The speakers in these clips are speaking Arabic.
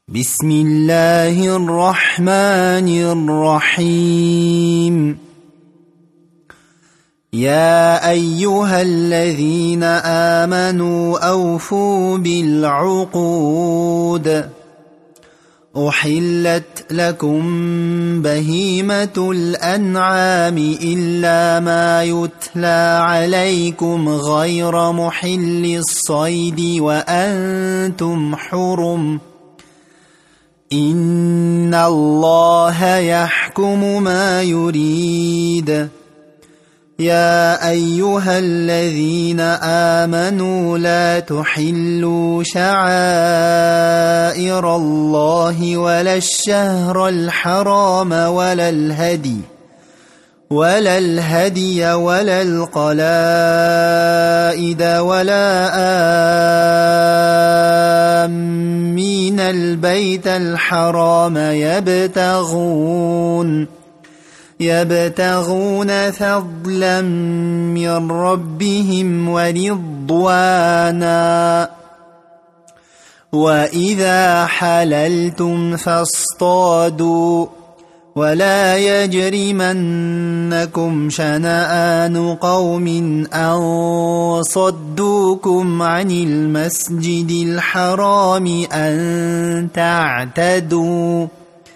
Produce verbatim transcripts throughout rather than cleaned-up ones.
بسم الله الرحمن الرحيم. يا أيها الذين آمنوا أوفوا بالعقود. أحلت لكم بهيمة الأنعام إلا ما يتلى عليكم غير محل الصيد وأنتم حرم. إن الله يحكم ما يريد. يا أيها الذين آمنوا لا تحلوا شعائر الله ولا الشهر الحرام ولا الهدي ولا الهدي ولا القلائد ولا آمين البيت الحرام يبتغون يبتغون فضلا من ربهم ورضوانا. وإذا حللتم فاصطادوا ولا يجرمنكم شنآن قوم أن صدوكم عن المسجد الحرام أن تعتدوا.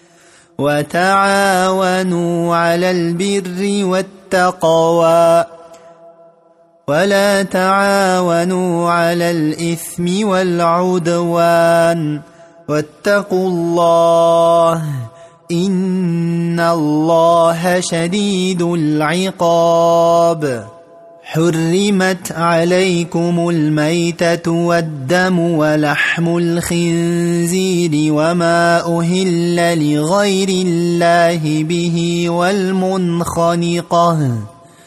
وتعاونوا على البر والتقوى ولا تعاونوا على الإثم والعدوان واتقوا الله إن الله شديد العقاب. حرمت عليكم الميتة والدم ولحم الخنزير وما أهل لغير الله به والمنخنقة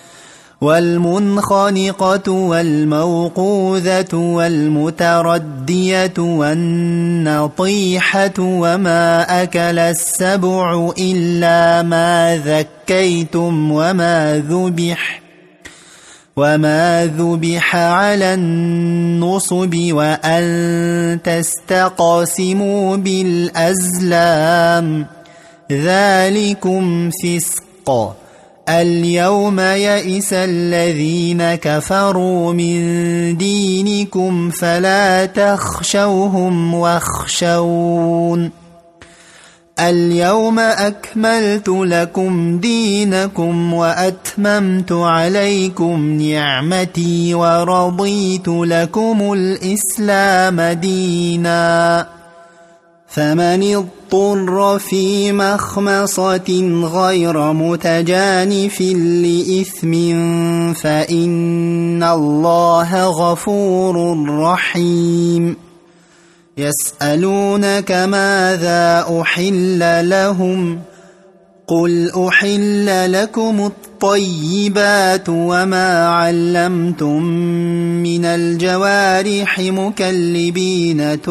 والمنخنقة والموقوذة والمتردية والنطيحة وما أكل السبع إلا ما ذكيتم وما ذبح وما ذبح على النصب وأن تستقسموا بالأزلام ذلكم فسق. اليوم يئس الذين كفروا من دينكم فلا تخشوهم واخشون. اليوم أكملت لكم دينكم وأتممت عليكم نعمتي ورضيت لكم الإسلام دينا. فمن اضطر في مخمصة غير متجانف لإثم فإن الله غفور رحيم. يسألونك ماذا أحل لهم قل أحل لكم الطيبات وما علمتم من الجوارح مكلبين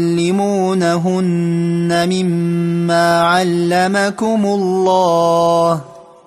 تعلمونهن مما علمكم الله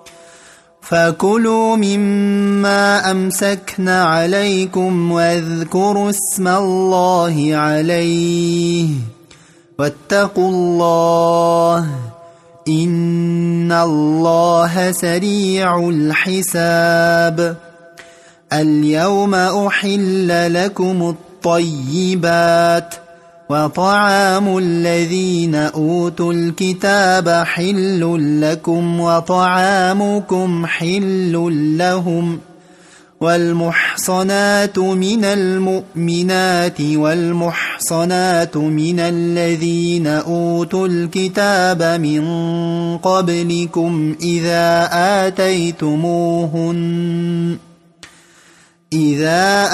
فكلوا مما أمسكن عليكم واذكروا اسم الله عليه واتقوا الله إن الله سريع الحساب. اليوم أحل لكم الطيبات وطعام الذين أوتوا الكتاب حل لكم وطعامكم حل لهم. والمحصنات من المؤمنات والمحصنات من الذين أوتوا الكتاب من قبلكم إذا آتيتموهن إذا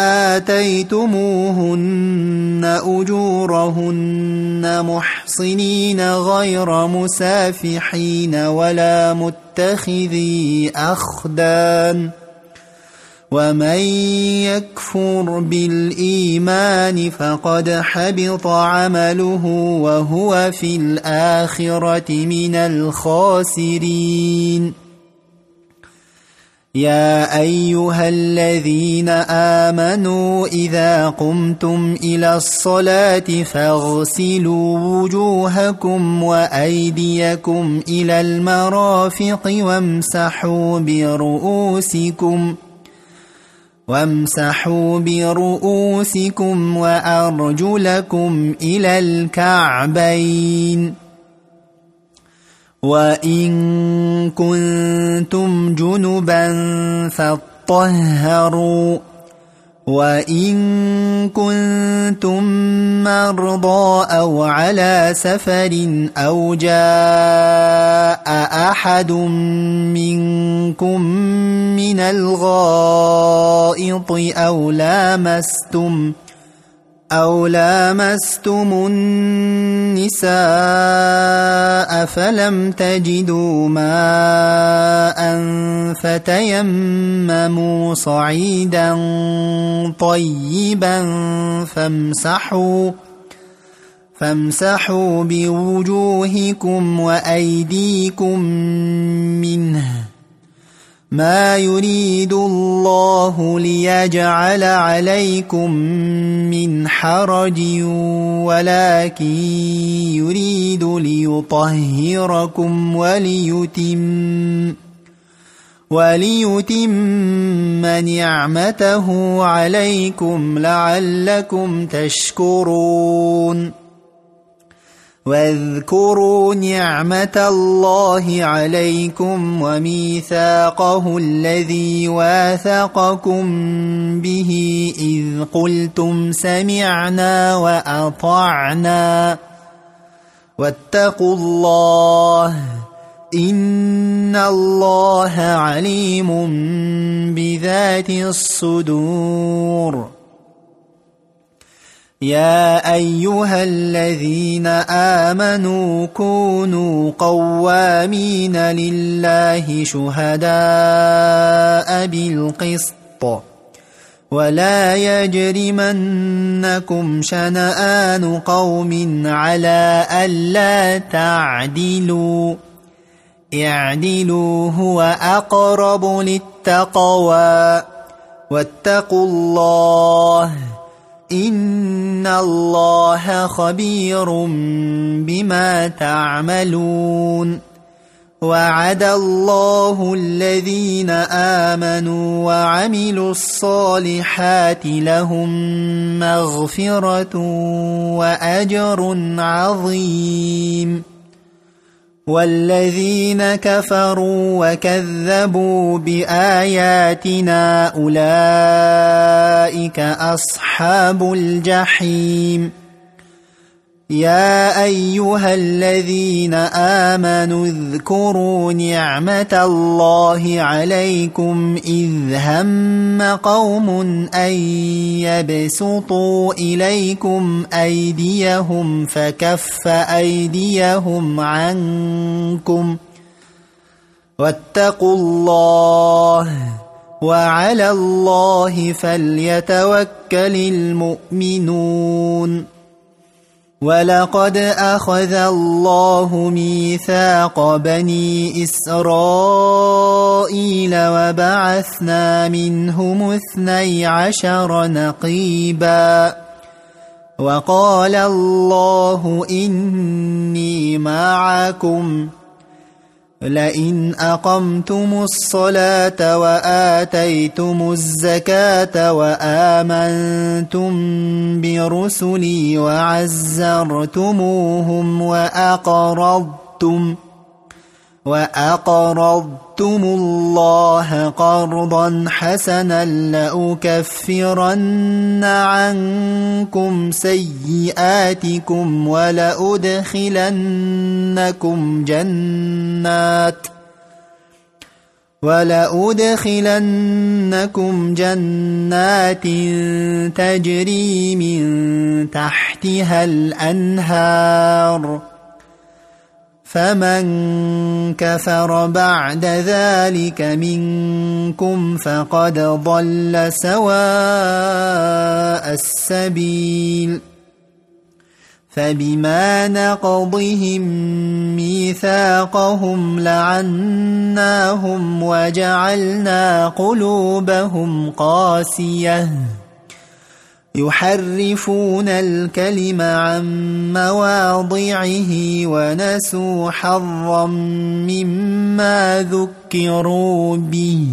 آتيتموهن أجورهن محصنين غير مسافحين ولا متخذي أخدان. ومن يكفر بالإيمان فقد حبط عمله وهو في الآخرة من الخاسرين. يا أيها الذين آمنوا إذا قمتم إلى الصلاة فاغسلوا وجوهكم وأيديكم إلى المرافق وامسحوا برؤوسكم وامسحوا برؤوسكم وأرجلكم إلى الكعبين وإن كنتم جنبا فاطهروا وإن كنتم مرضى أو على سفر أو جاء أحد منكم من الغائط أو لامستم أو لامستم النساء فلم تجدوا ماء فتيمموا صعيدا طيبا فامسحوا فامسحوا بوجوهكم وأيديكم منه ما يريد الله ليجعل عليكم من حرج ولكن يريد ليطهركم وليتم وليتم نعمته عليكم لعلكم تشكرون واذكروا نعمة الله عليكم وميثاقه الذي واثقكم به إذ قلتم سمعنا وأطعنا واتقوا الله إن الله عليم بذات الصدور يا أيها الذين آمنوا كونوا قوامين لله شهداء بالقسط ولا يجرمنكم شنآن قوم على ألا تعدلوا اعدلوا هو أقرب للتقوى واتقوا الله إن الله خبير بما تعملون وعد الله الذين آمنوا وعملوا الصالحات لهم مغفرة وأجر عظيم والذين كفروا وكذبوا بآياتنا أولئك أصحاب الجحيم يا أيها الذين آمنوا اذكروا نعمة الله عليكم إذ هم قوم أن يبسطوا إليكم أيديهم فكف أيديهم عنكم واتقوا الله وعلى الله فليتوكل المؤمنون ولقد أخذ الله ميثاق بني إسرائيل وبعثنا منهم اثني عشر نقيبا وقال الله إني معكم لئن أقمتم الصلاة وآتيتم الزكاة وآمنتم برسلي وعزرتموهم وأقرضتم وأقرضتم الله قرضا حسنا لأكفرن عنكم سيئاتكم ولأدخلنكم جنات ولأدخلنكم جنات تجري من تحتها الأنهار فمن كفر بعد ذلك منكم فقد ضل سواء السبيل فبما نقضهم ميثاقهم لعناهم وجعلنا قلوبهم قاسية يحرفون الكلم عن مواضعه ونسوا حظا مما ذكروا به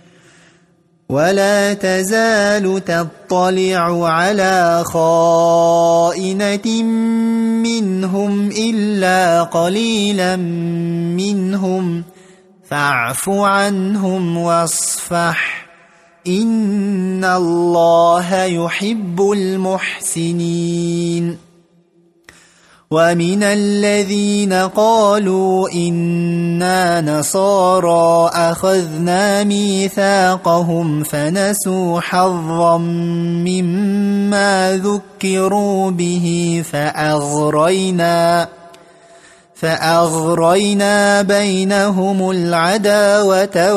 ولا تزال تطلع على خائنة منهم إلا قليلا منهم فاعف عنهم واصفح إن الله يحب المحسنين ومن الذين قالوا إنا نصارى أخذنا ميثاقهم فنسوا حظا مما ذكروا به فأغرينا فأغرينا بينهم العداوة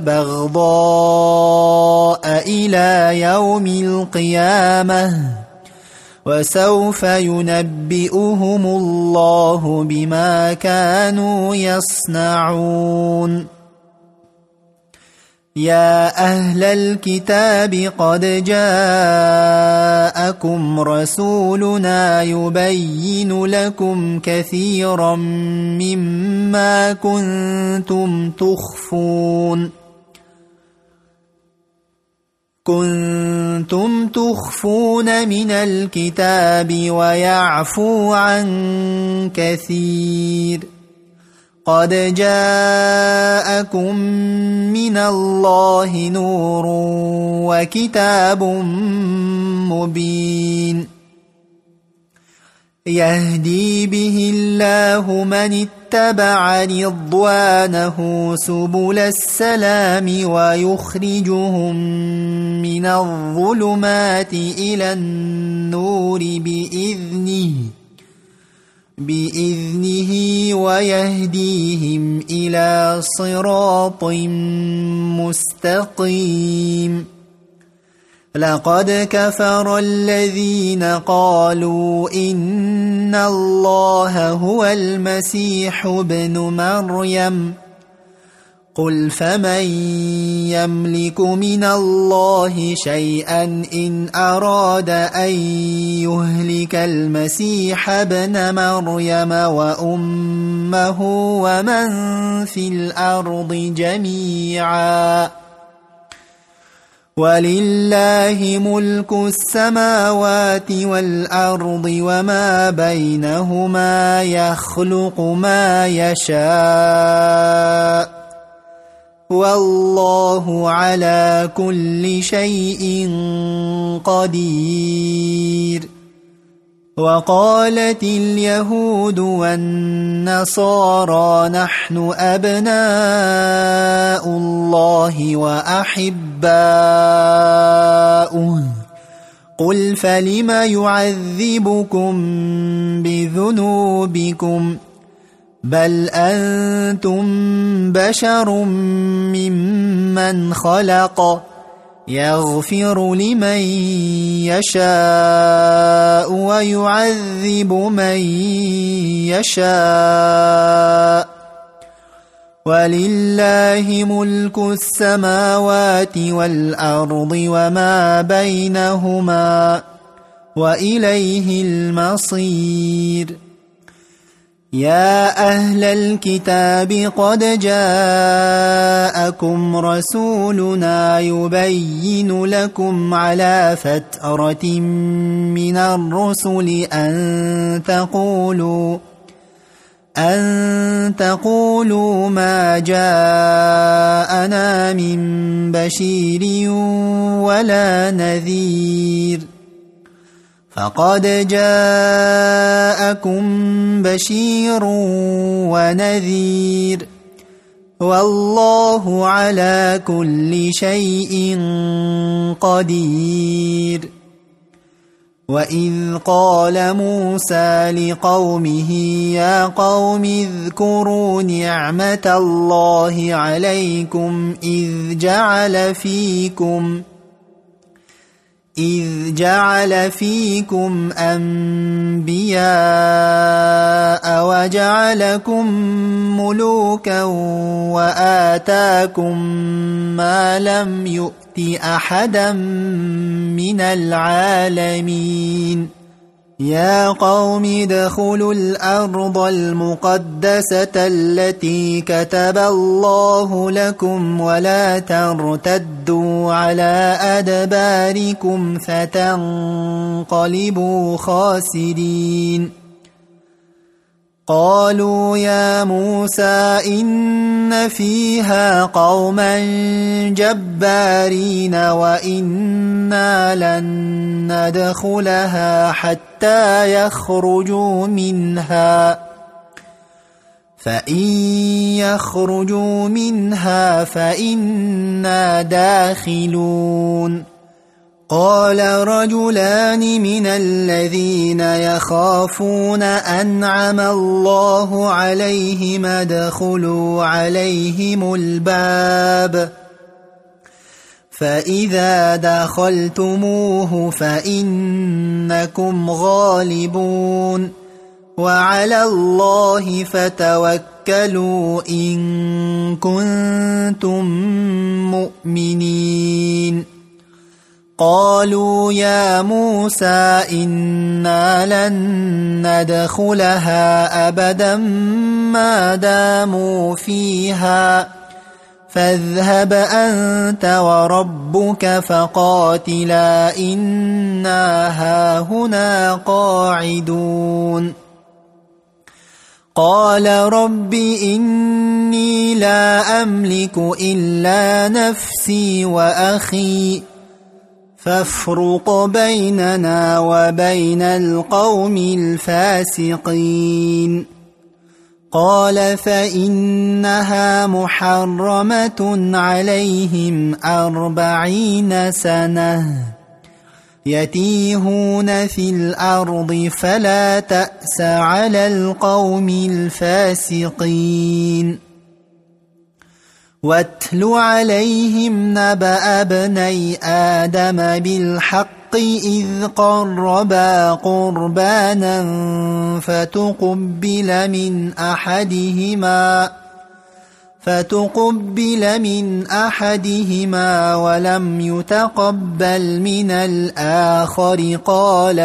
والبغضاء إلى يوم القيامة وسوف ينبئهم الله بما كانوا يصنعون يا أهل الكتاب قد جاءكم رسولنا يبين لكم كثيرا مما كنتم تخفون كنتم تخفون من الكتاب ويعفو عن كثير قد جاءكم من الله نور وكتاب مبين يهدي به الله من اتبع رضوانه سبل السلام ويخرجهم من الظلمات إلى النور بإذنه بإذنه ويهديهم إلى صراط مستقيم لقد كفر الذين قالوا إن الله هو المسيح ابن مريم قل فمن يملك من الله شيئا إن أراد أن يهلك المسيح ابن مريم وأمه ومن في الأرض جميعا ولله ملك السماوات والأرض وما بينهما يخلق ما يشاء والله على كل شيء قدير وقالت اليهود والنصارى نحن أبناء الله وأحباؤه قل فلم يعذبكم بذنوبكم بل أنتم بشر ممن خلق يغفر لمن يشاء ويعذب من يشاء ولله ملك السماوات والأرض وما بينهما وإليه المصير يا أهل الكتاب قد جاءكم رسولنا يبين لكم على فترة من الرسل أن تقولوا أن تقولوا ما جاءنا من بشير ولا نذير فقد جاءكم بشير ونذير والله على كل شيء قدير وإذ قال موسى لقومه يا قوم اذكروا نعمة الله عليكم إذ جعل فيكم إذ جعل فيكم أنبياء وجعلكم ملوكا وآتاكم ما لم يؤت أحدا من العالمين يا قوم ادخلوا الأرض المقدسة التي كتب الله لكم ولا ترتدوا على أدباركم فتنقلبوا خاسرين قالوا يا موسى إن فيها قوما جبارين وإنا لن ندخلها حتى يخرجوا منها فإن يخرجوا منها فإنا داخلون قال رجلان من الذين يخافون أنعم الله عليهم ادخلوا عليهم الباب فإذا دخلتموه فإنكم غالبون وعلى الله فتوكلوا إن كنتم مؤمنين قالوا يا موسى إنا لن ندخلها أبدا ما داموا فيها فاذهب أنت وربك فقاتلا إنا هاهنا قاعدون قال رب إني لا أملك إلا نفسي وأخي فافرق بيننا وبين القوم الفاسقين قال فإنها محرمة عليهم أربعين سنة يتيهون في الأرض فلا تأس على القوم الفاسقين واتل عليهم نبأ ابني آدم بالحق إذ قربا قربانا فتقبل من أحدهما فتقبل من أحدهما ولم يتقبل من الآخر قال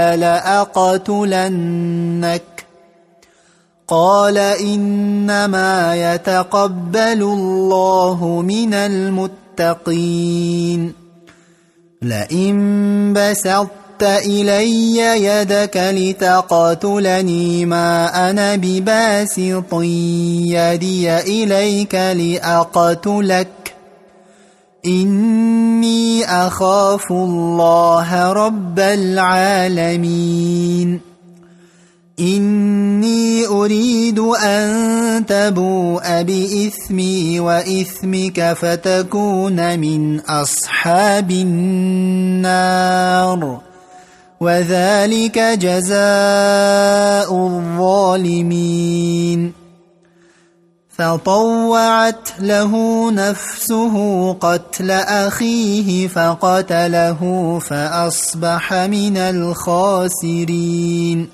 لأقتلنك قال إنما يتقبل الله من المتقين لئن بسطت إلي يدك لتقتلني ما أنا بباسط يدي إليك لأقتلك إني أخاف الله رب العالمين إني أريد أن تبوء بإثمي وإثمك فتكون من أصحاب النار وذلك جزاء الظالمين فطوعت له نفسه قتل أخيه فقتله فأصبح من الخاسرين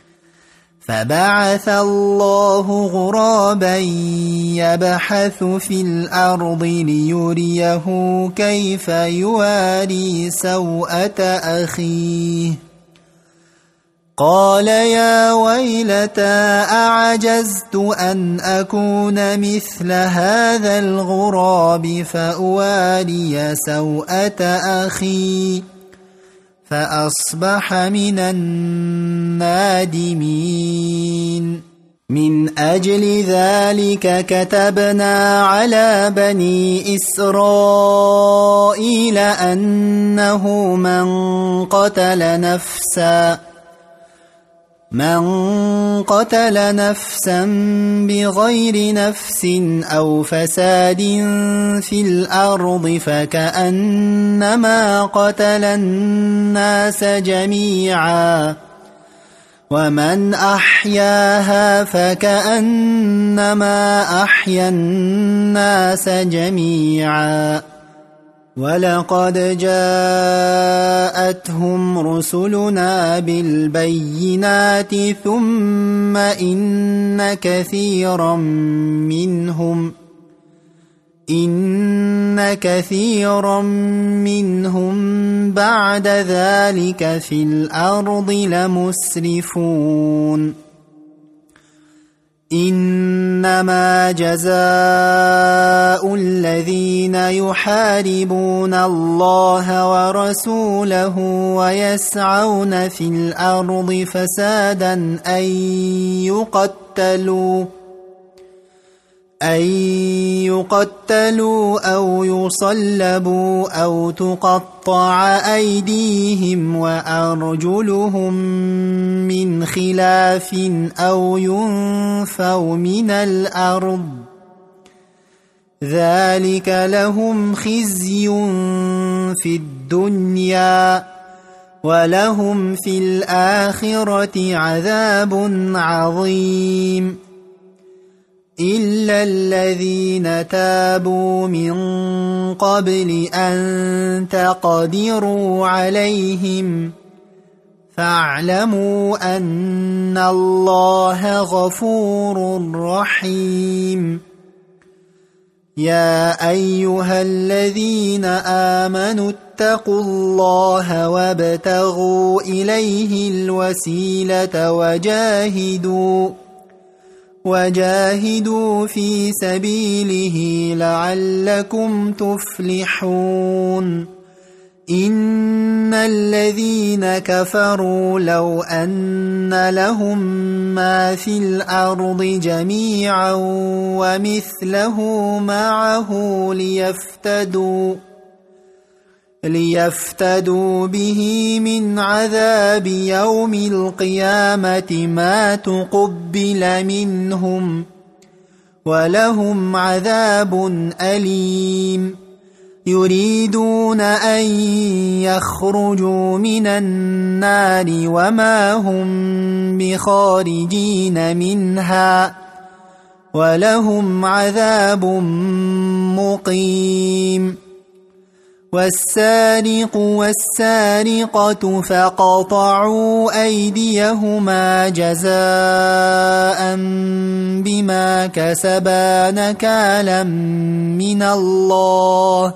فبعث الله غرابا يبحث في الأرض ليريه كيف يواري سوءة أخيه قال يا ويلتى أعجزت أن أكون مثل هذا الغراب فأواري سوءة أخي فأصبح من النادمين من أجل ذلك كتبنا على بني إسرائيل أنه من قتل نفسا من قتل نفسا بغير نفس أو فساد في الأرض فكأنما قتل الناس جميعا ومن أحياها فكأنما أحيا الناس جميعا ولقد جاءتهم رسلنا بالبينات ثم إن كثيرا منهم إن كثيرا منهم بعد ذلك في الأرض لمسرفون إنما جزاء الذين يحاربون الله ورسوله ويسعون في الأرض فسادا أن يقتلوا أن يقتلوا أو يصلبوا أو تقطع أيديهم وأرجلهم من خلاف أو ينفوا من الأرض ذلك لهم خزي في الدنيا ولهم في الآخرة عذاب عظيم إلا الذين تابوا من قبل أن تقدروا عليهم فاعلموا أن الله غفور رحيم يا أيها الذين آمنوا اتقوا الله وابتغوا إليه الوسيلة وجاهدوا وجاهدوا في سبيله لعلكم تفلحون إن الذين كفروا لو أن لهم ما في الأرض جميعا ومثله معه ليفتدوا ليفتدوا به من عذاب يوم القيامة ما تقبل منهم ولهم عذاب أليم يريدون أن يخرجوا من النار وما هم بخارجين منها ولهم عذاب مقيم والسارق والسارقة فقطعوا أيديهما جزاء بما كسبا نكالا من الله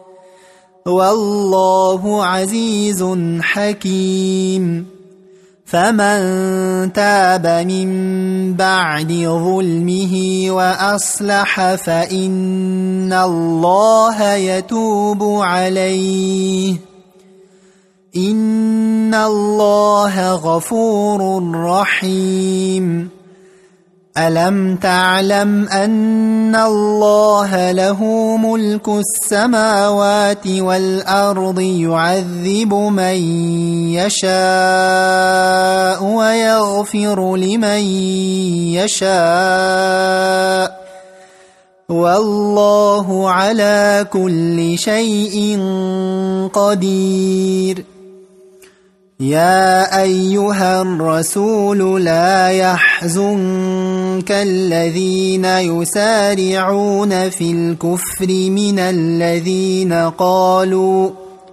والله عزيز حكيم فمن تاب من بعد ظلمه وأصلح فإن الله يتوب عليه إن الله غفور رحيم ألم تعلم أن الله له ملك السماوات والأرض يعذب من يشاء ويغفر لمن يشاء والله على كل شيء قدير يا أيها الرسول لا يحزنك الذين يسارعون في الكفر من الذين قالوا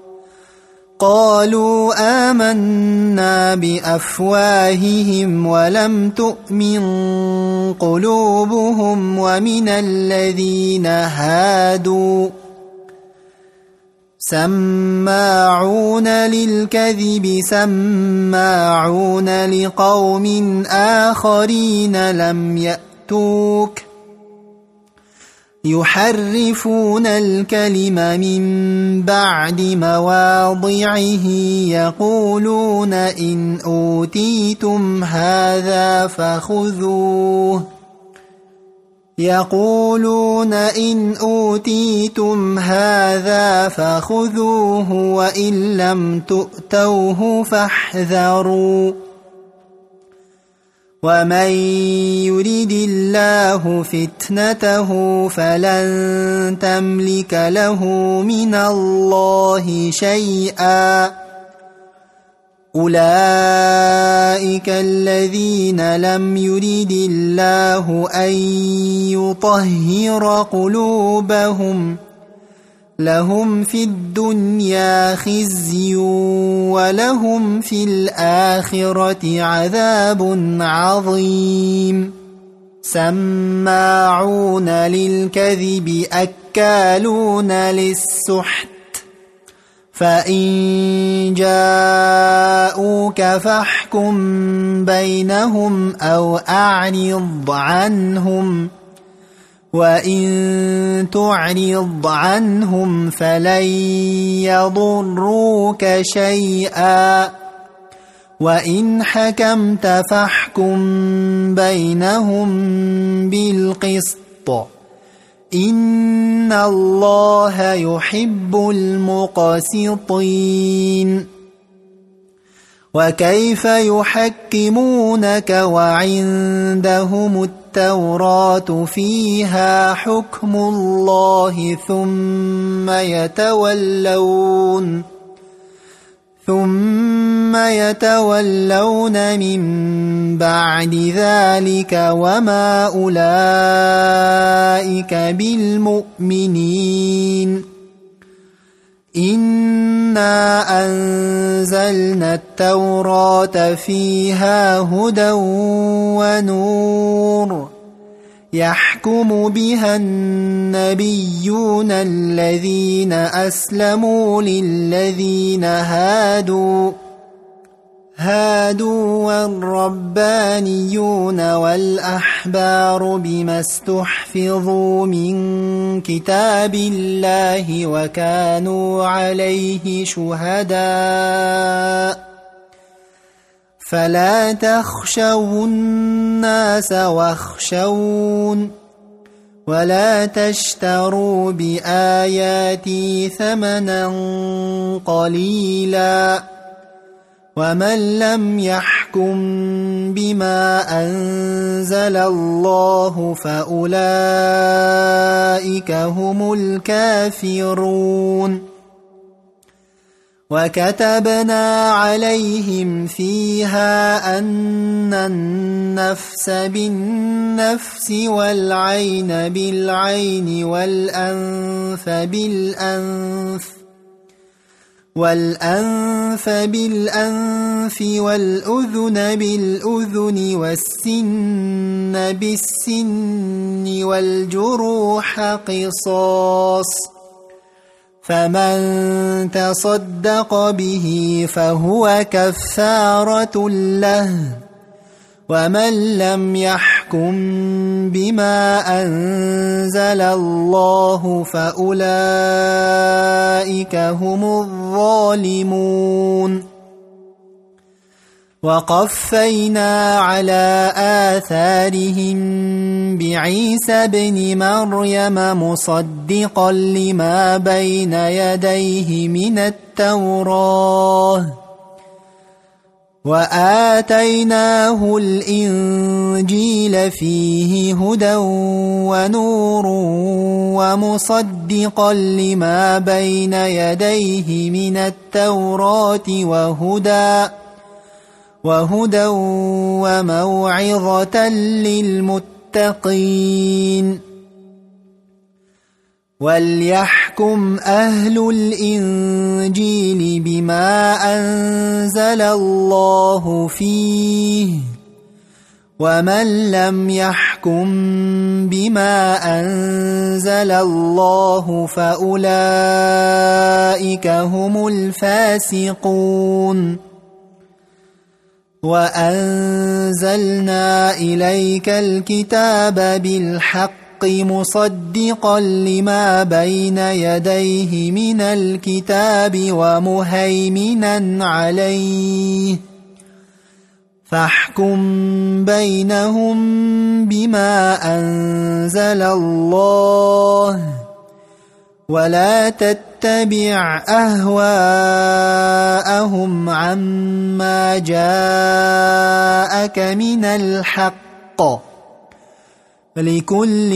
قالوا آمنا بأفواههم ولم تؤمن قلوبهم ومن الذين هادوا سماعون للكذب سماعون لقوم آخرين لم يأتوك يحرفون الكلم من بعد مواضعه يقولون إن أوتيتم هذا فخذوه يقولون إن أوتيتم هذا فخذوه وإن لم تؤتوه فاحذروا ومن يرد الله فتنته فلن تملك له من الله شيئا أولئك الذين لم يرد الله أن يطهر قلوبهم لهم في الدنيا خزي ولهم في الآخرة عذاب عظيم سماعون للكذب أكالون للسحت فإن جاءوك فاحكم بينهم أو أعرض عنهم وإن تعرض عنهم فلن يضروك شيئا وإن حكمت فاحكم بينهم بالقسط إن الله يحب المقسطين وكيف يحكمونك وعندهم التوراة فيها حكم الله ثم يتولون ثم يتولون من بعد ذلك وما أولئك بالمؤمنين إنا أنزلنا التوراة فيها هدى ونور يحكم بها النبيون الذين أسلموا للذين هادوا هادوا والربانيون والأحبار بما استحفظوا من كتاب الله وكانوا عليه شهداء فلا تخشوا الناس واخشون ولا تشتروا بآياتي ثمنا قليلا ومن لم يحكم بما أنزل الله فأولئك هم الكافرون وكتبنا عليهم فيها أن النفس بالنفس والعين بالعين والأنف بالأنف والأنف بالأنف والأذن بالأذن والسن بالسن والجروح قصاص فمن تصدق به فهو كفارة له ومن لم يحكم بما أنزل الله فأولئك هم الظالمون وقفينا على آثارهم بعيسى ابن مريم مصدقا لما بين يديه من التوراة وآتيناه الإنجيل فيه هدى ونور ومصدقا لما بين يديه من التوراة وهدى وهدى وموعظة للمتقين وليحكم أهل الإنجيل بما أنزل الله فيه ومن لم يحكم بما أنزل الله فأولئك هم الفاسقون وأنزلنا إليك الكتاب بالحق مصدقا لما بين يديه من الكتاب ومهيمنا عليه فاحكم بينهم بما أنزل الله ولا تتبع أهواءهم عما جاءك من الحق لكل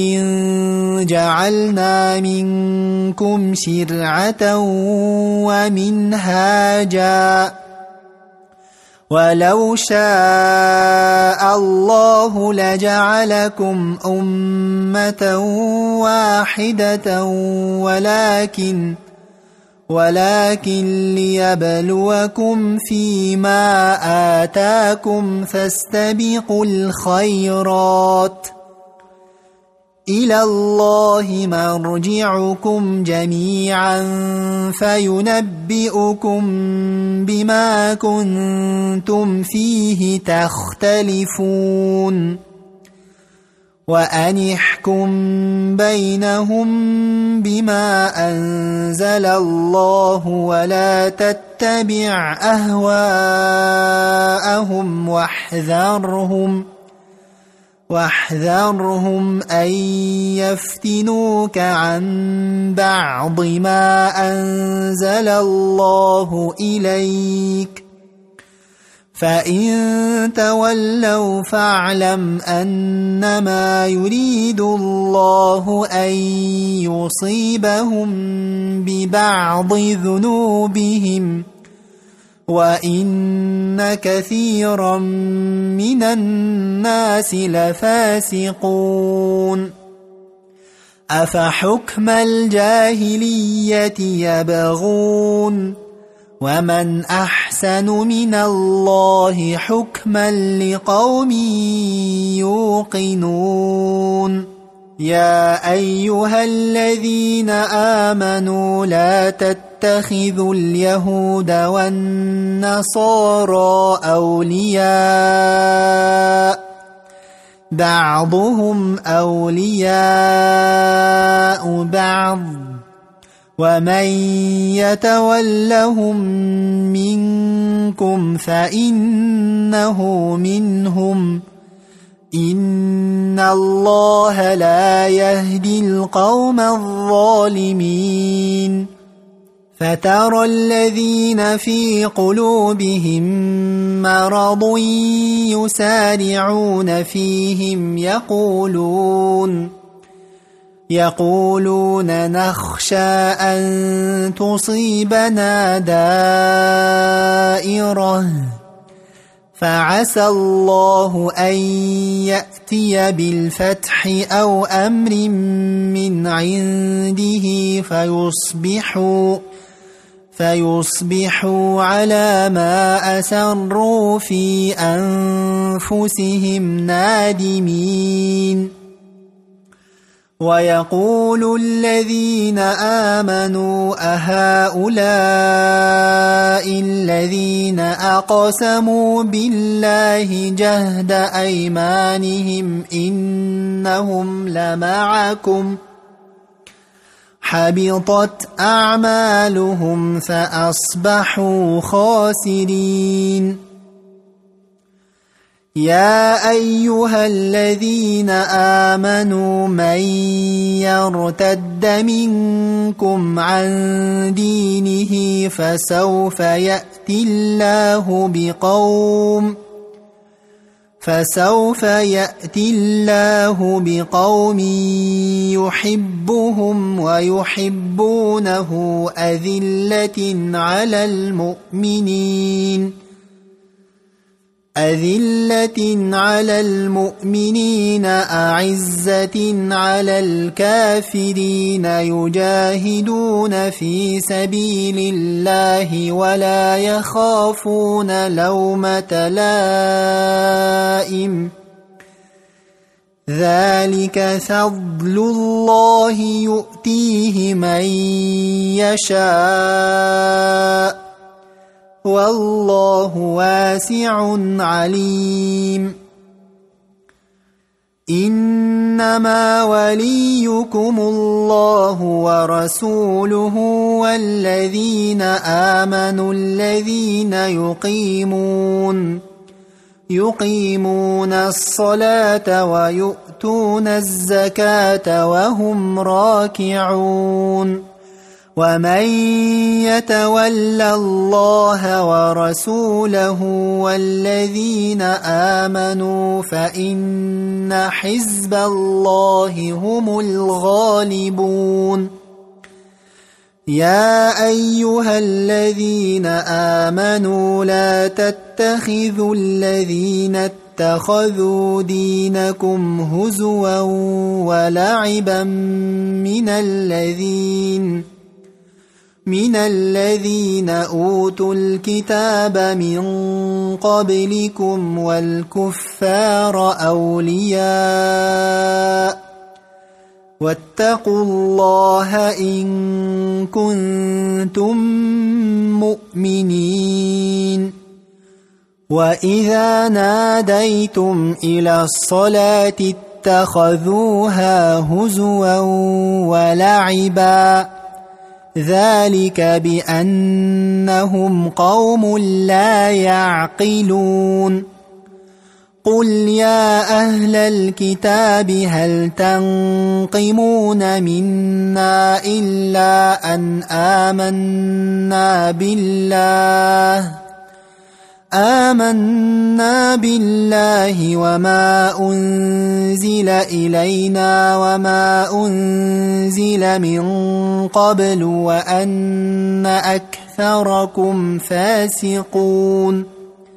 جعلنا منكم شرعة ومنهاجا ولو شاء الله لجعلكم أمة واحدة ولكن ولكن ليبلوكم فيما آتاكم فاستبقوا الخيرات إلى الله مرجعكم جميعا فينبئكم بما كنتم فيه تختلفون وأن احكم بينهم بما أنزل الله ولا تتبع أهواءهم واحذرهم واحذرهم أن يفتنوك عن بعض ما أنزل الله إليك فإن تولوا فاعلم أنما يريد الله أن يصيبهم ببعض ذنوبهم وإن كثيرا من الناس لفاسقون أفحكم الجاهلية يبغون ومن أحسن من الله حكما لقوم يوقنون يا أيها الذين آمنوا لا تتخذوا اليهود والنصارى أولياء بعضهم أولياء بعض ومن يتولهم منكم فإنه منهم إن الله لا يهدي القوم الظالمين فترى الذين في قلوبهم مرض يسارعون فيهم يقولون يقولون نخشى أن تصيبنا دائرة فعسى الله أن يأتي بالفتح أو أمر من عنده فيصبحوا فيصبحوا على ما أسروا في أنفسهم نادمين ويقول الذين آمنوا أهؤلاء الذين أقسموا بالله جهد أيمانهم إنهم لمعكم حبطت أعمالهم فأصبحوا خاسرين يا أيها الذين آمنوا من يرتد منكم عن دينه فسوف يأتي الله بقوم فسوف يأتي الله بقوم يحبهم ويحبونه أذلة على المؤمنين أذلة على المؤمنين أعزة على الكافرين يجاهدون في سبيل الله ولا يخافون لومة لائم ذلك فضل الله يؤتيه من يشاء والله واسع عليم إنما وليكم الله ورسوله والذين آمنوا الذين يقيمون يقيمون الصلاة ويؤتون الزكاة وهم راكعون ومن يتول الله ورسوله والذين آمنوا فإن حزب الله هم الغالبون يا أيها الذين آمنوا لا تتخذوا الذين اتخذوا دينكم هزوا ولعبا من الذين من الذين أوتوا الكتاب من قبلكم والكفار أولياء واتقوا الله إن كنتم مؤمنين وإذا ناديتم إلى الصلاة اتخذوها هزوا ولعبا ذلك بأنهم قوم لا يعقلون قل يا أهل الكتاب هل تنقمون منا إلا أن آمنا بالله آمنا بالله وما أنزل إلينا وما أنزل من قبل وأن أكثركم فاسقون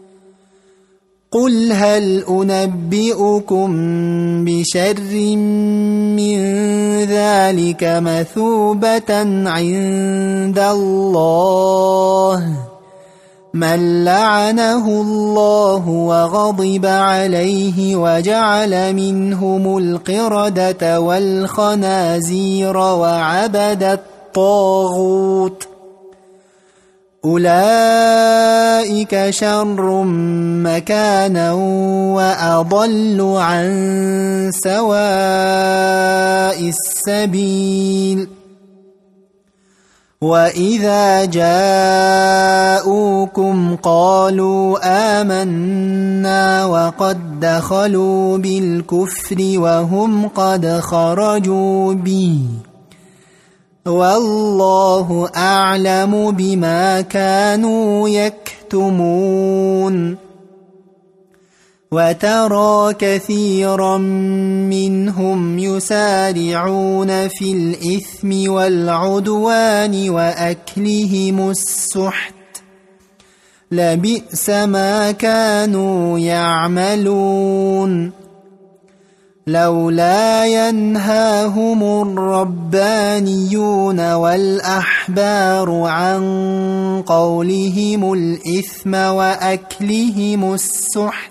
قل هل أنبئكم بشر من ذلك مثوبة عند الله من لعنه الله وغضب عليه وجعل منهم القردة والخنازير وعبد الطاغوت أولئك شر مكانا وأضل عن سواء السبيل وإذا جاءوكم قالوا آمنا وقد دخلوا بالكفر وهم قد خرجوا به والله أعلم بما كانوا يكتمون وترى كثيرا منهم يسارعون في الإثم والعدوان وأكلهم السحت لبئس ما كانوا يعملون لولا ينهاهم الربانيون والأحبار عن قولهم الإثم وأكلهم السحت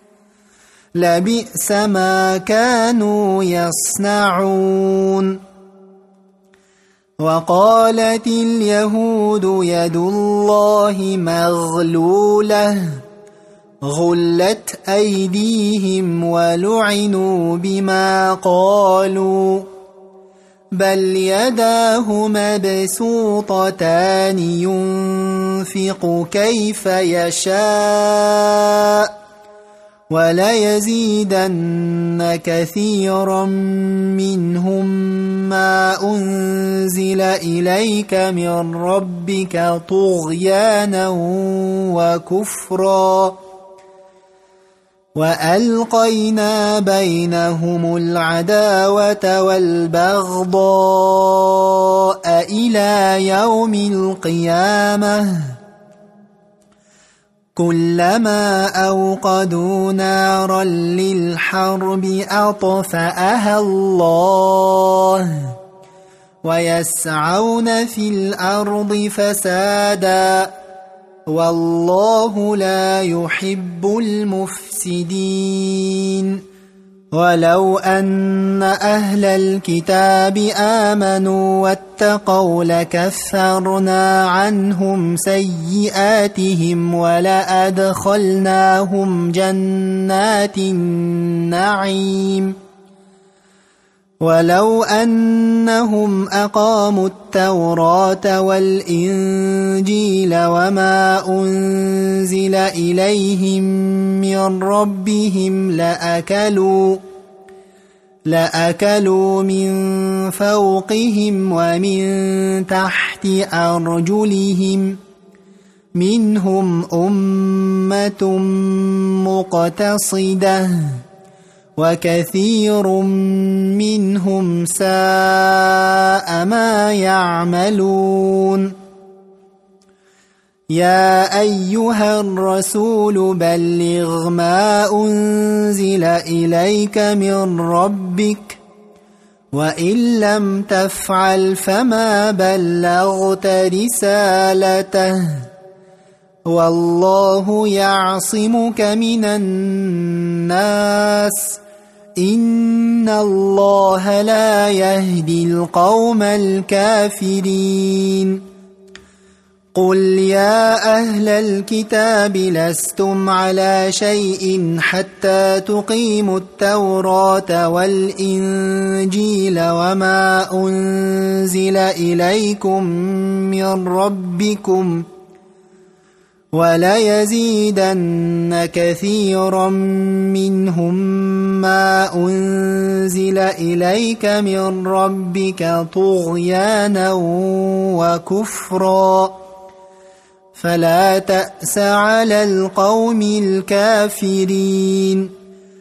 لبئس ما كانوا يصنعون وقالت اليهود يد الله مغلولة غلت أيديهم ولعنوا بما قالوا بل يداه مبسوطتان ينفق كيف يشاء وليزيدن كثيرا منهم ما أنزل إليك من ربك طغيانا وكفرا وألقينا بينهم العداوة والبغضاء إلى يوم القيامة كلما أوقدوا نارا للحرب أطفأها الله ويسعون في الأرض فسادا والله لا يحب المفسدين ولو أن أهل الكتاب آمنوا واتقوا لكفرنا عنهم سيئاتهم ولأدخلناهم جنات النعيم ولو أنهم أقاموا التوراة والإنجيل وما أنزل إليهم من ربهم لأكلوا لأكلوا من فوقهم ومن تحت أرجلهم منهم أمة مقتصدة وكثير منهم ساء ما يعملون يا أيها الرسول بلغ ما أنزل إليك من ربك وإن لم تفعل فما بلغت رسالته والله يعصمك من الناس إن الله لا يهدي القوم الكافرين قل يا أهل الكتاب لستم على شيء حتى تقيموا التوراة والإنجيل وما أنزل إليكم من ربكم وليزيدن كثيرا منهم ما أنزل إليك من ربك طغيانا وكفرا فلا تأس على القوم الكافرين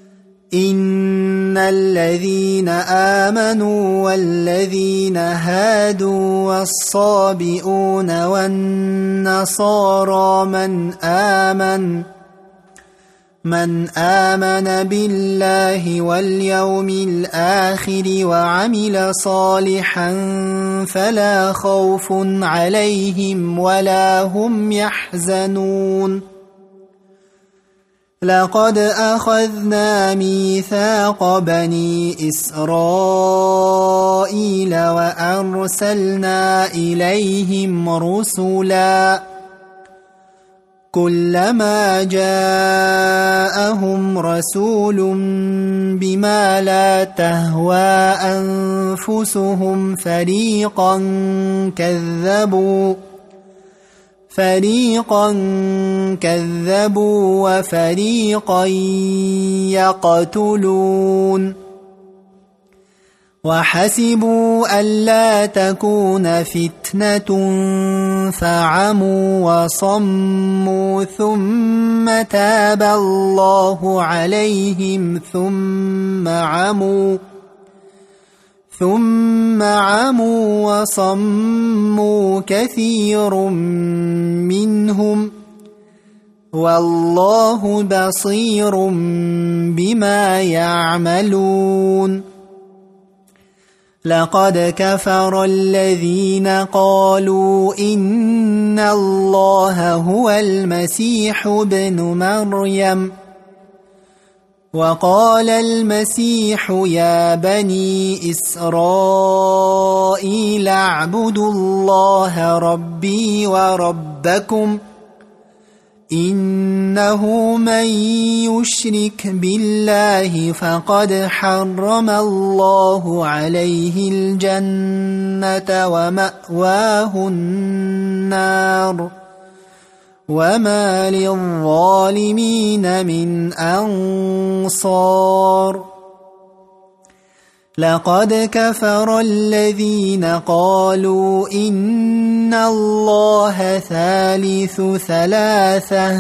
إن الذين آمنوا والذين هادوا والصابئون والنصارى من آمن من آمن بالله واليوم الآخر وعمل صالحا فلا خوف عليهم ولا هم يحزنون لقد أخذنا ميثاق بني إسرائيل وأرسلنا إليهم رسلا كلما جاءهم رسول بما لا تهوى أنفسهم فريقا كذبوا فريقا كذبوا وفريقا يقتلون وحسبوا ألا تكون فتنة فعموا وصموا ثم تاب الله عليهم ثم عموا ثم عموا وصموا كثير منهم والله بصير بما يعملون لقد كفر الذين قالوا إن الله هو المسيح ابن مريم وقال المسيح يا بني إسرائيل اعبدوا الله ربي وربكم إنه من يشرك بالله فقد حرم الله عليه الجنة ومأواه النار وما للظالمين من أنصار لقد كفر الذين قالوا إن الله ثالث ثلاثة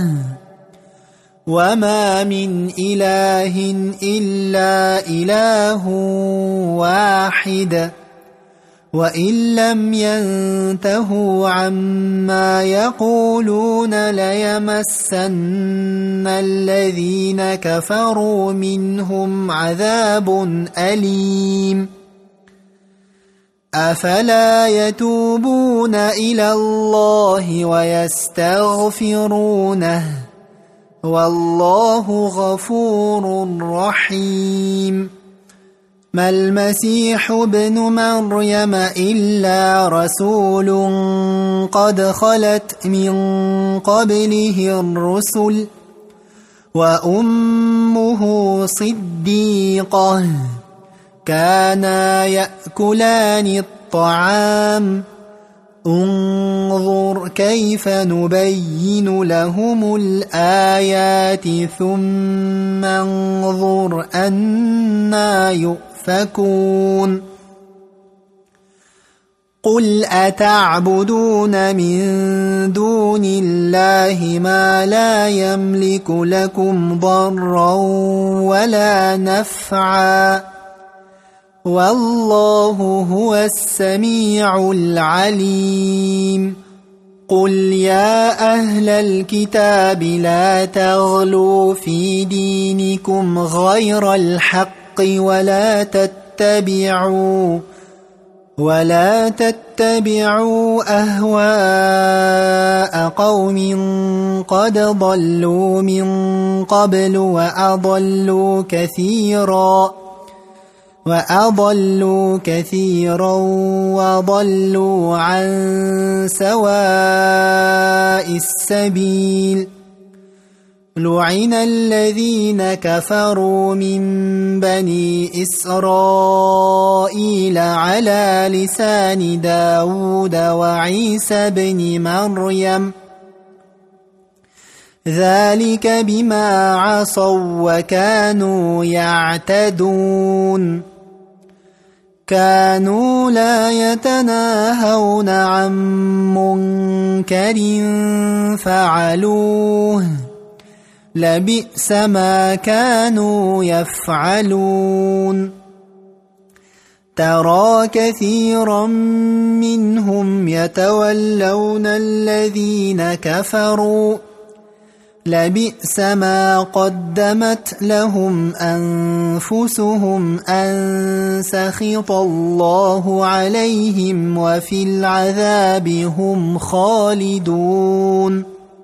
وما من إله إلا إله واحد وإن لم ينتهوا عما يقولون ليمسن الذين كفروا منهم عذاب أليم أفلا يتوبون إلى الله ويستغفرونه والله غفور رحيم ما المسيح ابن مريم إلا رسول قد خلت من قبله الرسل وأمه صديقة كانا يأكلان الطعام انظر كيف نبين لهم الآيات ثم انظر أنا يؤفكون قل أتعبدون من دون الله ما لا يملك لكم ضرا ولا نفعا والله هو السميع العليم قل يا أهل الكتاب لا تغلوا في دينكم غير الحق ولا تتبعوا ولا تتبعوا أهواء قوم قد ضلوا من قبل وأضلوا كثيرا وأضلوا كثيرا وضلوا عن سواء السبيل لعن الذين كفروا من بني إسرائيل على لسان داود وعيسى بن مريم ذلك بما عصوا وكانوا يعتدون كانوا لا يتناهون عن منكر فعلوه لبئس ما كانوا يفعلون ترى كثيرا منهم يتولون الذين كفروا لبئس ما قدمت لهم أنفسهم أن سخط الله عليهم وفي العذاب هم خالدون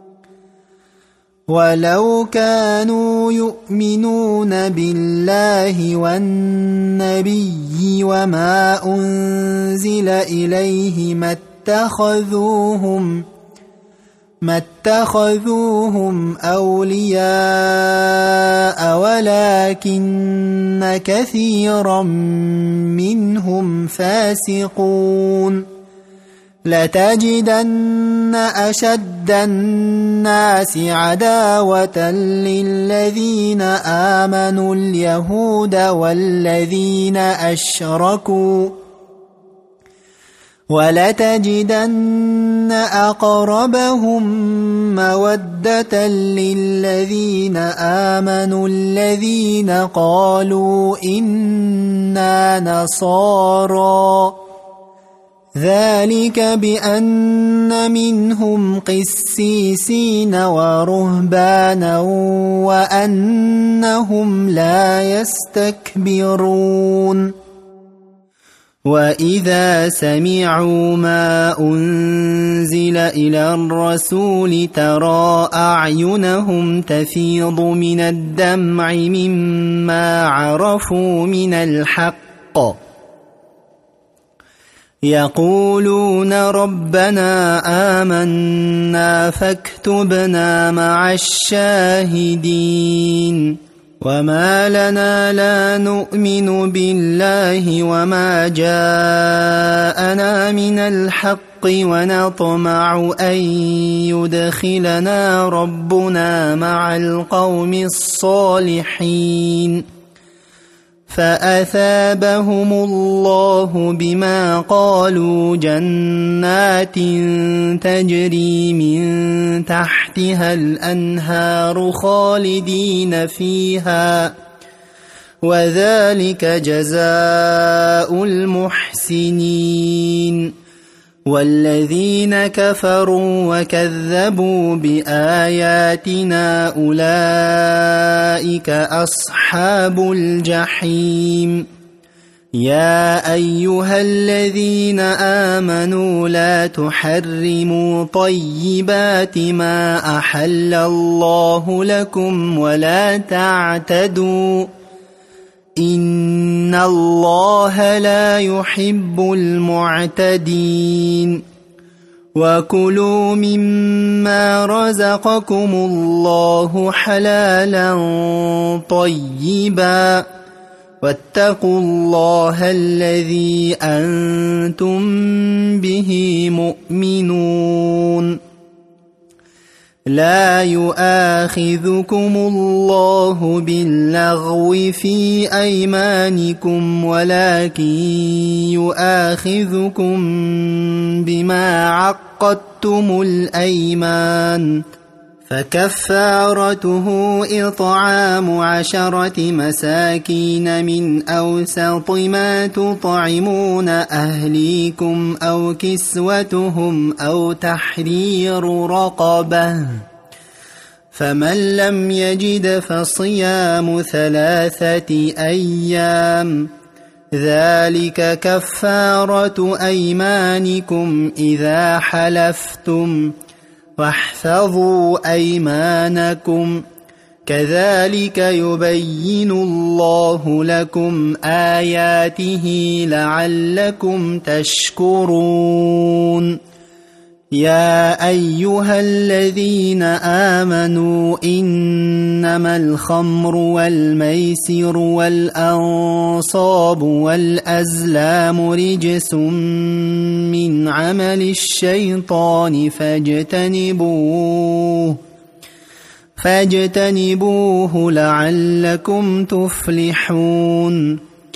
ولو كانوا يؤمنون بالله والنبي وما أنزل إليه ما اتخذوهم ما اتخذوهم أولياء ولكن كثيرا منهم فاسقون لتجدن أشد الناس عداوة للذين آمنوا اليهود والذين أشركوا ولتجدن أقربهم مودة للذين آمنوا الذين قالوا إنا نصارى ذلك بأن منهم قسيسين ورهبانا وأنهم لا يستكبرون وإذا سمعوا ما أنزل إلى الرسول ترى أعينهم تفيض من الدمع مما عرفوا من الحق يقولون ربنا آمنا فاكتبنا مع الشاهدين وما لنا لا نؤمن بالله وما جاءنا من الحق ونطمع أن يدخلنا ربنا مع القوم الصالحين فأثابهم الله بما قالوا جنات تجري من تحتها الأنهار خالدين فيها وذلك جزاء المحسنين والذين كفروا وكذبوا بآياتنا أولئك أصحاب الجحيم يا أيها الذين آمنوا لا تحرموا طيبات ما أحل الله لكم ولا تعتدوا إن الله لا يحب المعتدين وكلوا مما رزقكم الله حلالا طيبا واتقوا الله الذي أنتم به مؤمنون لا يؤاخذكم الله باللغو في أيمانكم ولكن يؤاخذكم بما عقدتم الأيمان فكفارته إطعام عشرة مساكين من أوسط ما تطعمون أهليكم أو كسوتهم أو تحرير رقبة فمن لم يجد فصيام ثلاثة أيام ذلك كفارة أيمانكم إذا حلفتم واحفظوا أيمانكم كذلك يبين الله لكم آياته لعلكم تشكرون يا أيها الذين آمنوا إنما الخمر والميسر والأنصاب والأزلام رجس من عمل الشيطان فاجتنبوه فاجتنبوه لعلكم تفلحون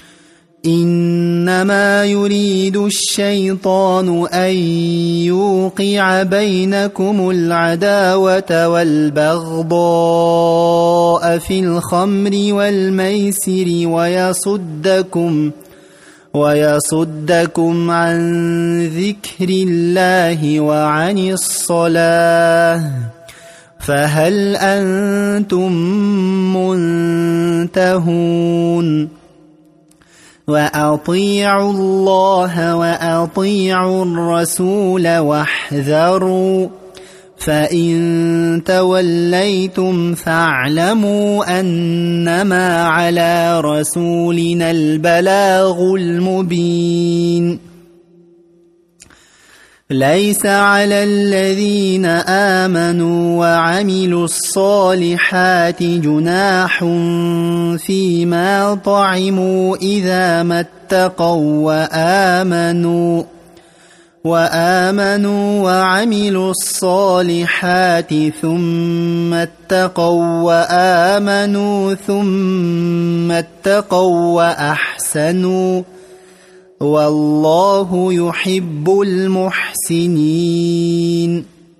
إنما يريد الشيطان أن يوقع بينكم العداوة والبغضاء في الخمر والميسر ويصدكم ويصدكم عن ذكر الله وعن الصلاة فهل أنتم منتهون وأطيعوا الله وأطيعوا الرسول واحذروا فإن توليتم فاعلموا أنما على رسولنا البلاغ المبين ليس على الذين آمنوا وعملوا الصالحات جناح فيما طعموا إذا ما اتقوا وآمنوا وآمنوا وعملوا الصالحات ثم اتقوا وآمنوا ثم اتقوا وأحسنوا والله يحب المحسنين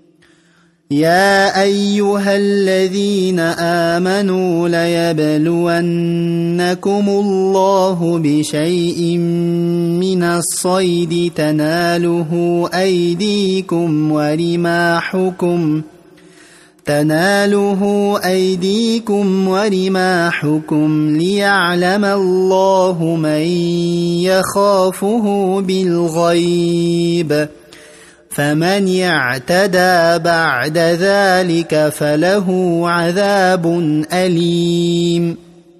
يا أيها الذين آمنوا ليبلونكم الله بشيء من الصيد تناله أيديكم ورماحكم تناله أيديكم ورماحكم ليعلم الله من يخافه بالغيب فمن يعتدى بعد ذلك فله عذاب أليم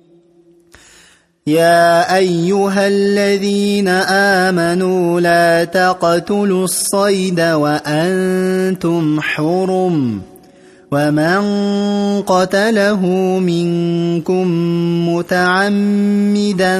يا أيها الذين آمنوا لا تقتلوا الصيد وأنتم حرم ومن قتله منكم متعمدا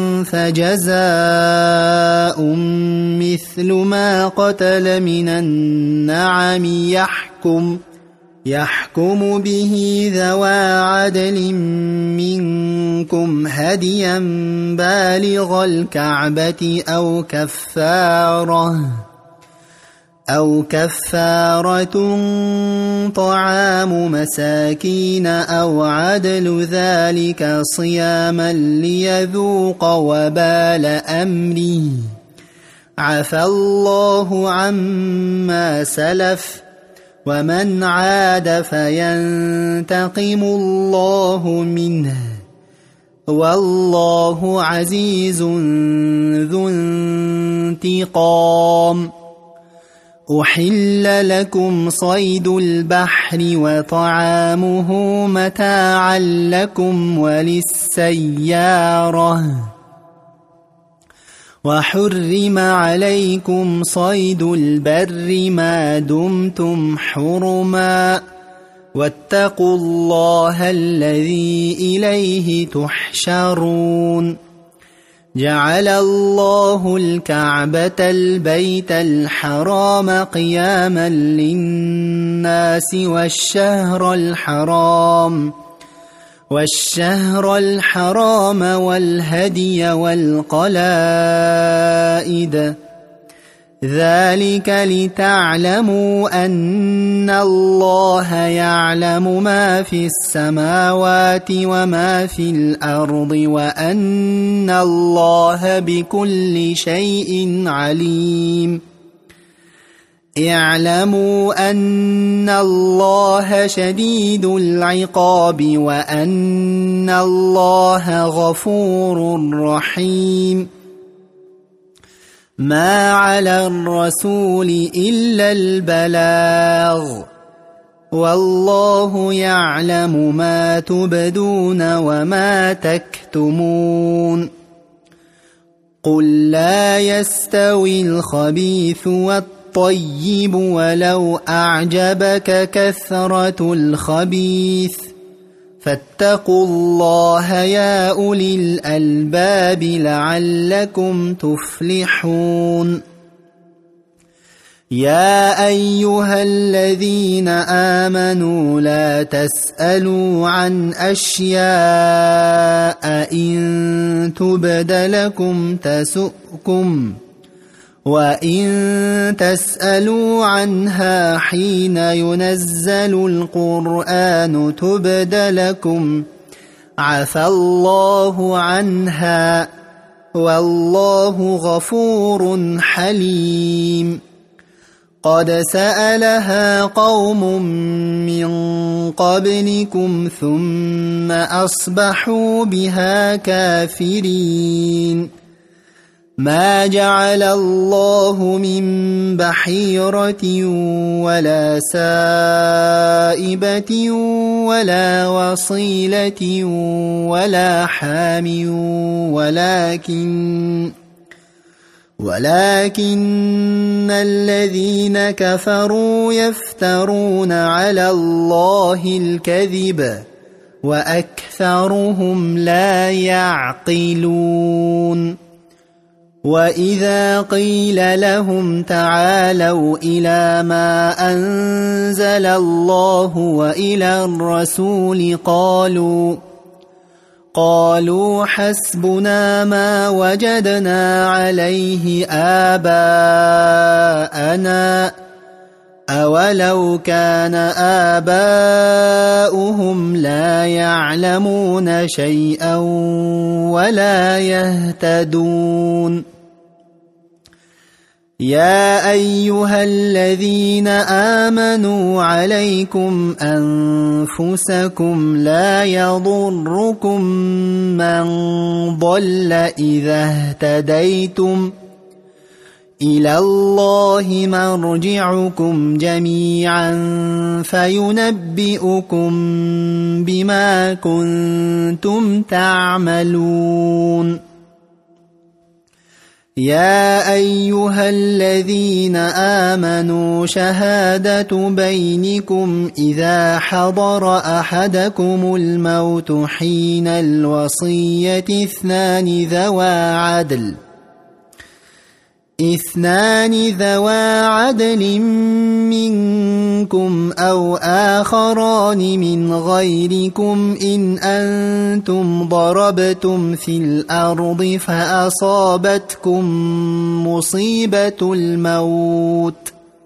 فجزاء مثل ما قتل من النعم يحكم يحكم به ذوى عدل منكم هديا بالغ الكعبة أو كفارة أو كفارة طعام مساكين أو عدل ذلك صياما ليذوق وبال أمره عفى الله عما سلف ومن عاد فينتقم الله منه والله عزيز ذو انتقام أحل لكم صيد البحر وطعامه متاعا لكم وللسيارة وحرم عليكم صيد البر ما دمتم حرما واتقوا الله الذي إليه تحشرون جعل الله الكعبة البيت الحرام قياما للناس والشهر الحرام والشهر الحرام والهدي والقلائد ذلك لتعلموا أن الله يعلم ما في السماوات وما في الأرض وأن الله بكل شيء عليم اعلموا أن الله شديد العقاب وأن الله غفور رحيم ما على الرسول إلا البلاغ والله يعلم ما تبدون وما تكتمون قل لا يستوي الخبيث والطيب ولو أعجبك كثرة الخبيث فاتقوا الله يا أولي الألباب لعلكم تفلحون يا أيها الذين آمنوا لا تسألوا عن أشياء إن تبد لكم تسؤكم وإن تسألوا عنها حين ينزل القرآن تبد لكم عفى الله عنها والله غفور حليم قد سألها قوم من قبلكم ثم أصبحوا بها كافرين ما جعل الله من بحيرة ولا سائبة ولا وصيلة ولا حام ولكن ولكن الذين كفروا يفترون على الله الكذب وأكثرهم لا يعقلون وإذا قيل لهم تعالوا إلى ما أنزل الله وإلى الرسول قالوا قالوا حسبنا ما وجدنا عليه آباءنا أولو كان آباؤهم لا يعلمون شيئا ولا يهتدون يا أيها الذين آمنوا عليكم أنفسكم لا يضركم من ضل إذا اهتديتم إلى الله مرجعكم جميعا فينبئكم بما كنتم تعملون يا أيها الذين آمنوا شهادة بينكم إذا حضر أحدكم الموت حين الوصية اثنان ذوى عدل اثنان ذوى عدل منكم أو آخران من غيركم إن أنتم ضربتم في الأرض فأصابتكم مصيبة الموت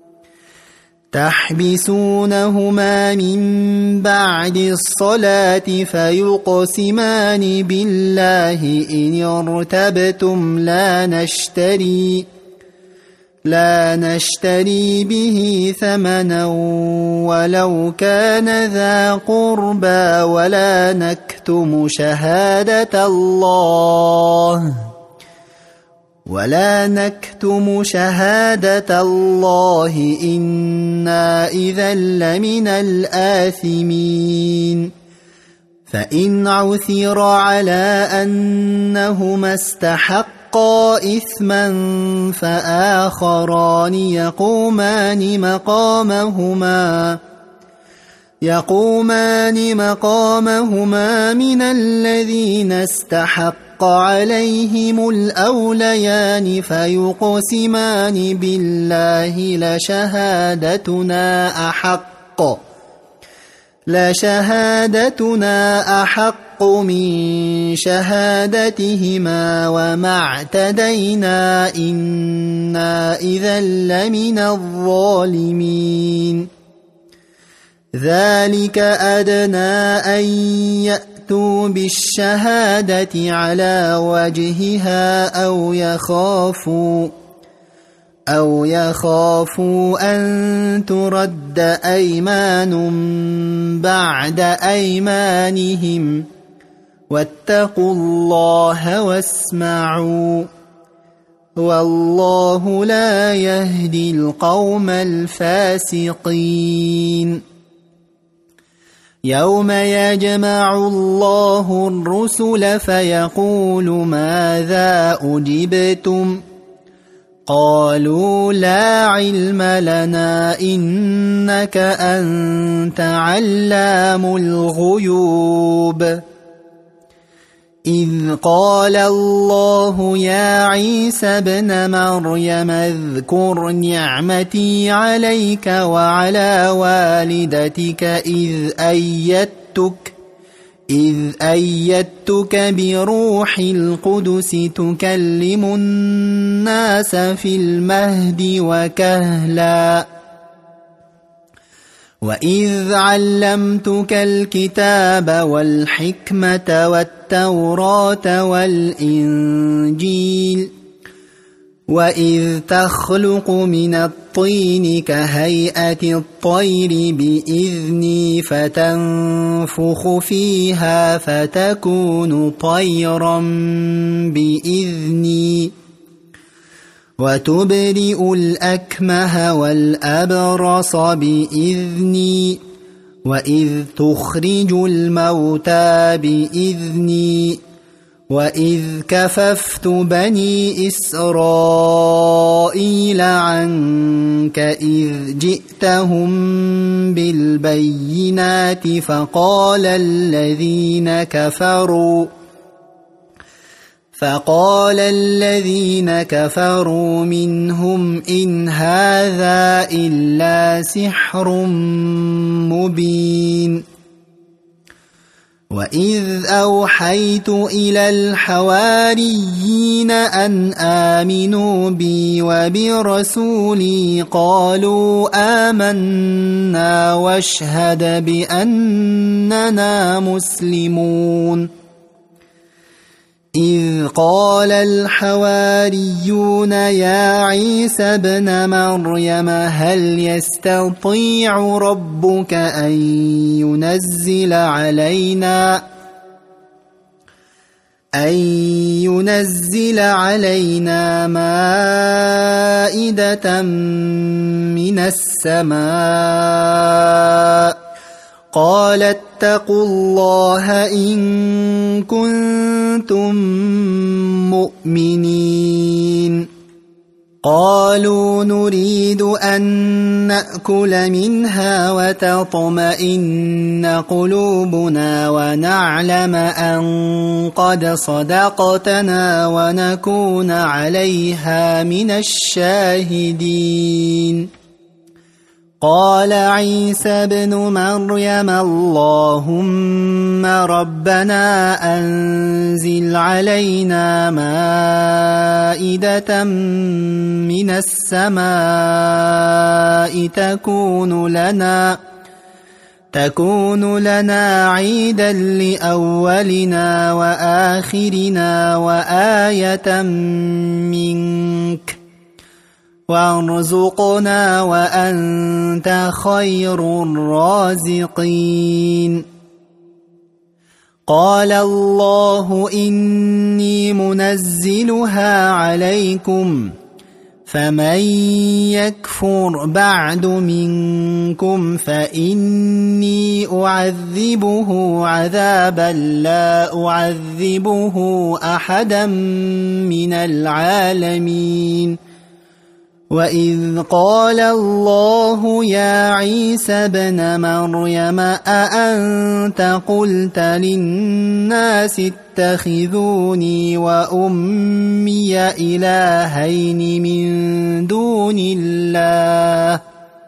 تحبسونهما من بعد الصلاة فيقسمان بالله إن ارتبتم لا نشتري لا نشتري به ثمنا ولو كان ذا قربى ولا نكتم شهادة الله ولا نكتم شهادة الله إنا إذا لمن الآثمين فإن عثر على أنهما استحقا إثما فآخران يقومان مقامهما يقومان مقامهما من الذين استحقوا حق عليهم الأوليان فيقسمان بالله لشهادتنا أحق لشهادتنا أحق من شهادتهما وما اعتدينا إنا إذا لمن الظالمين ذلك أدنى أن يأتوا بالشهادة على وجهها أو يخافوا أو يخافوا أن ترد أيمان بعد أيمانهم واتقوا الله واسمعوا والله لا يهدي القوم الفاسقين يوم يجمع الله الرسل فيقول ماذا أجبتم قالوا لا علم لنا إنك أنت علام الغيوب إذ قال الله يا عيسى ابن مريم اذكر نعمتي عليك وعلى والدتك إذ أيدتك إذ أيدتك بروح القدس تكلم الناس في المهد وكهلا وإذ علمتك الكتاب والحكمة والتوراة والإنجيل وإذ تخلق من الطين كهيئة الطير بإذني فتنفخ فيها فتكون طيرا بإذني وتبرئ الأكمه والأبرص بإذني وإذ تخرج الموتى بإذني وإذ كففت بني إسرائيل عنك إذ جئتهم بالبينات فقال الذين كفروا فقال الذين كفروا منهم إن هذا إلا سحر مبين وإذ أوحيت إلى الحواريين أن آمنوا بي وبرسولي قالوا آمنا واشهد بأننا مسلمون إذ قال الحواريون يا عيسى ابن مريم هل يستطيع ربك أن ينزل علينا أن ينزل علينا مائدة من السماء قال اتقوا الله إن كنتم مؤمنين قالوا نريد أن نأكل منها وتطمئن قلوبنا ونعلم أن قد صدقتنا ونكون عليها من الشاهدين قال عيسى ابن مريم اللهم ربنا أنزل علينا مائدة من السماء تكون لنا تكون لنا عيدا لأولنا وآخرنا وآية منك وارزقنا وأنت خير الرازقين قال الله إني منزلها عليكم فمن يكفر بعد منكم فإني أعذبه عذابا لا أعذبه أحدا من العالمين وإذ قال الله يا عيسى ابن مريم أأنت قلت للناس اتخذوني وأمي إلهين من دون الله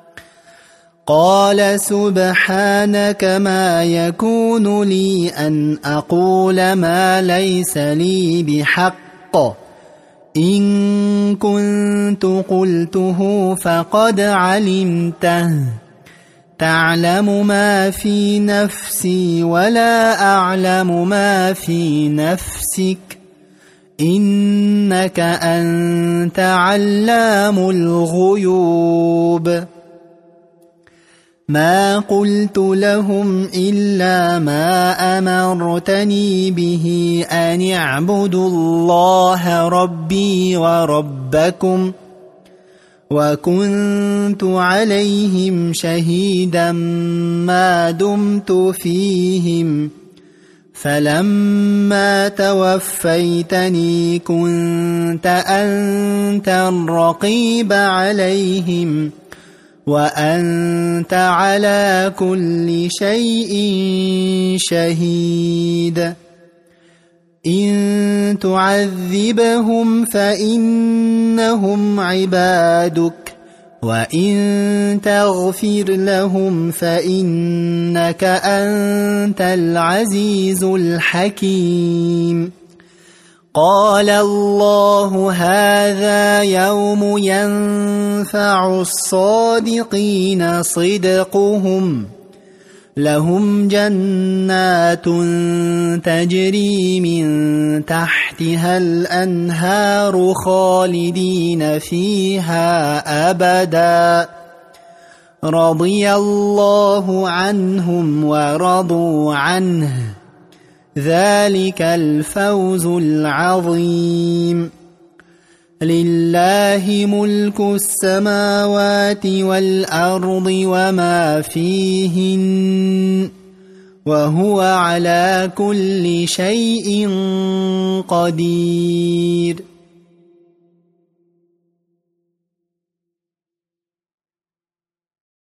قال سبحانك ما يكون لي أن أقول ما ليس لي بحق إن كنت قلته فقد علمته تعلم ما في نفسي ولا أعلم ما في نفسك إنك أنت علام الغيوب ما قلت لهم إلا ما أمرتني به أن اعبدوا الله ربي وربكم وكنت عليهم شهيدا ما دمت فيهم فلما توفيتني كنت أنت الرقيب عليهم وأنت على كل شيء شهيد إن تعذبهم فإنهم عبادك وإن تغفر لهم فإنك أنت العزيز الحكيم قال الله هذا يوم ينفع الصادقين صدقهم لهم جنات تجري من تحتها الأنهار خالدين فيها أبدا رضي الله عنهم ورضوا عنه ذلك الفوز العظيم لله ملك السماوات والأرض وما فيهن وهو على كل شيء قدير